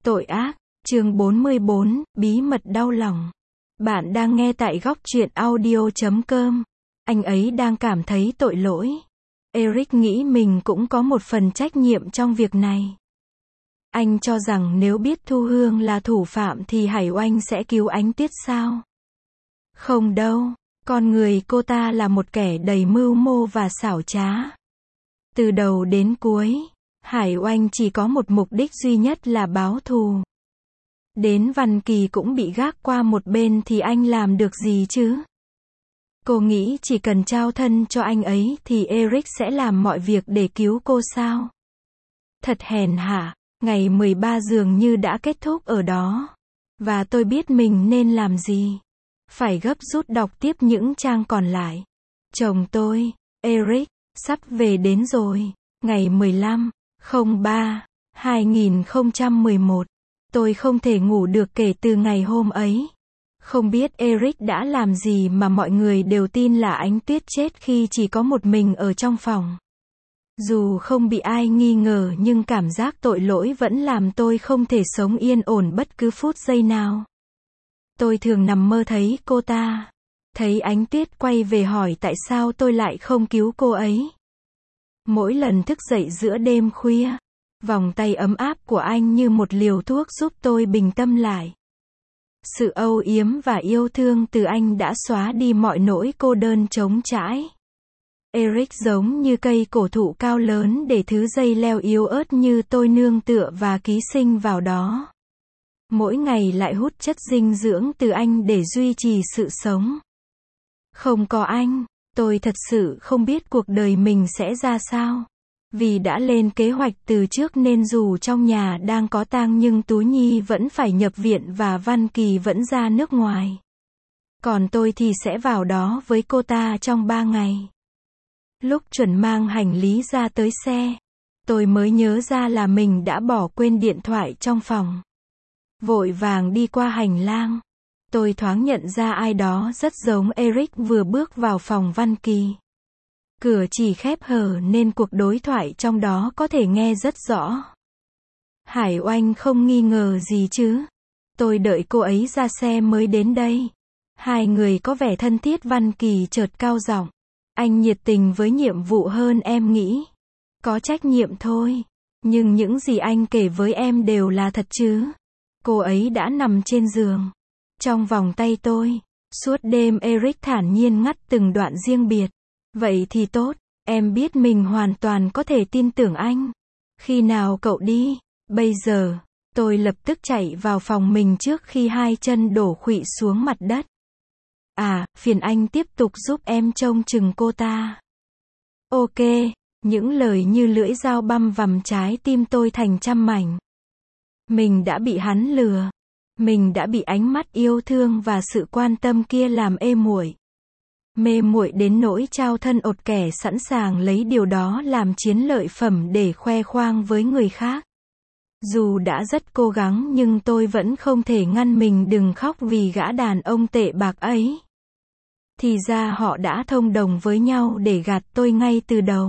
Tội ác, chương 44, bí mật đau lòng. Bạn đang nghe tại góc truyện audio.com. Anh ấy đang cảm thấy tội lỗi. Eric nghĩ mình cũng có một phần trách nhiệm trong việc này. Anh cho rằng nếu biết Thu Hương là thủ phạm thì Hải Oanh sẽ cứu Ánh Tuyết sao? Không đâu, con người cô ta là một kẻ đầy mưu mô và xảo trá. Từ đầu đến cuối, Hải Oanh chỉ có một mục đích duy nhất là báo thù. Đến Văn Kỳ cũng bị gác qua một bên thì anh làm được gì chứ? Cô nghĩ chỉ cần trao thân cho anh ấy thì Eric sẽ làm mọi việc để cứu cô sao? Thật hèn hạ, ngày 13 dường như đã kết thúc ở đó. Và tôi biết mình nên làm gì. Phải gấp rút đọc tiếp những trang còn lại. Chồng tôi, Eric, sắp về đến rồi. Ngày 15/03/2011. Tôi không thể ngủ được kể từ ngày hôm ấy. Không biết Eric đã làm gì mà mọi người đều tin là Ánh Tuyết chết khi chỉ có một mình ở trong phòng. Dù không bị ai nghi ngờ nhưng cảm giác tội lỗi vẫn làm tôi không thể sống yên ổn bất cứ phút giây nào. Tôi thường nằm mơ thấy cô ta. Thấy Ánh Tuyết quay về hỏi tại sao tôi lại không cứu cô ấy. Mỗi lần thức dậy giữa đêm khuya, vòng tay ấm áp của anh như một liều thuốc giúp tôi bình tâm lại. Sự âu yếm và yêu thương từ anh đã xóa đi mọi nỗi cô đơn trống trải. Eric giống như cây cổ thụ cao lớn để thứ dây leo yếu ớt như tôi nương tựa và ký sinh vào đó. Mỗi ngày lại hút chất dinh dưỡng từ anh để duy trì sự sống. Không có anh, tôi thật sự không biết cuộc đời mình sẽ ra sao. Vì đã lên kế hoạch từ trước nên dù trong nhà đang có tang nhưng Tú Nhi vẫn phải nhập viện và Văn Kỳ vẫn ra nước ngoài. Còn tôi thì sẽ vào đó với cô ta trong 3 ngày. Lúc chuẩn mang hành lý ra tới xe, tôi mới nhớ ra là mình đã bỏ quên điện thoại trong phòng. Vội vàng đi qua hành lang. Tôi thoáng nhận ra ai đó rất giống Eric vừa bước vào phòng Văn Kỳ. Cửa chỉ khép hờ nên cuộc đối thoại trong đó có thể nghe rất rõ. Hải Oanh không nghi ngờ gì chứ? Tôi đợi cô ấy ra xe mới đến đây. Hai người có vẻ thân thiết. Văn Kỳ chợt cao giọng. Anh nhiệt tình với nhiệm vụ hơn em nghĩ. Có trách nhiệm thôi. Nhưng những gì anh kể với em đều là thật chứ? Cô ấy đã nằm trên giường, trong vòng tay tôi. Suốt đêm Eric thản nhiên ngắt từng đoạn riêng biệt. Vậy thì tốt, em biết mình hoàn toàn có thể tin tưởng anh. Khi nào cậu đi? Bây giờ. Tôi lập tức chạy vào phòng mình trước khi hai chân đổ khuỵu xuống mặt đất. À, phiền anh tiếp tục giúp em trông chừng cô ta. Ok, những lời như lưỡi dao băm vằm trái tim tôi thành trăm mảnh. Mình đã bị hắn lừa. Mình đã bị ánh mắt yêu thương và sự quan tâm kia làm ê muội. Mê muội đến nỗi trao thân ột kẻ sẵn sàng lấy điều đó làm chiến lợi phẩm để khoe khoang với người khác. Dù đã rất cố gắng nhưng tôi vẫn không thể ngăn mình đừng khóc vì gã đàn ông tệ bạc ấy. Thì ra họ đã thông đồng với nhau để gạt tôi ngay từ đầu.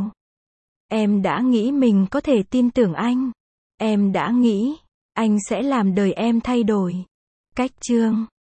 Em đã nghĩ mình có thể tin tưởng anh. Em đã nghĩ anh sẽ làm đời em thay đổi. Cách chương